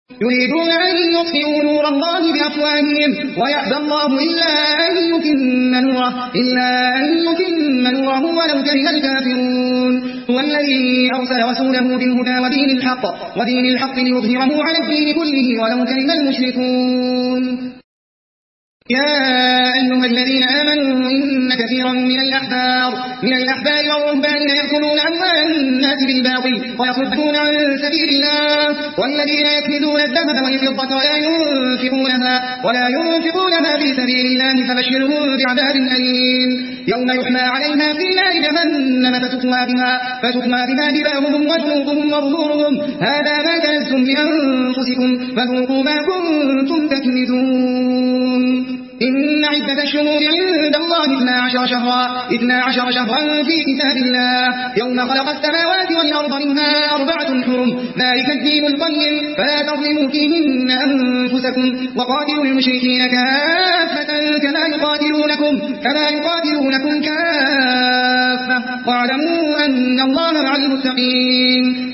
يريدون أن يطفئوا نور الله بأفواههم ويأبى الله إلا أن يتم نوره ولو كره الكافرون. هو الذي أرسل رسوله بالهدى ودين الحق ليظهره على الدين كله ولو كره المشركون. يا أيها الذين آمنوا إن كثيرا من الأحبار والرهبان يأكلون أموال الناس بالباطل ويصدون عن سبيل الله والذين يكنزون الذهب والفضة ولا ينفقونها في سبيل الله فبشرهم بعذاب أليم يوم يحمى عليها في نار جهنم فتكوى بها جباههم وجنوبهم وظهورهم هذا ما كنزتم لأنفسكم فذوقوا ما كنتم تكنزون. إن عدة الشهور عند الله 12 شهرا في كتاب الله يوم خلق السماوات والأرض منها 4 حرم ذلك الدين القيم فلا تظلموا فيهن أنفسكم وقاتلوا المشركين كافة كما يقاتلونكم كافة واعلموا أن الله مع المتقين.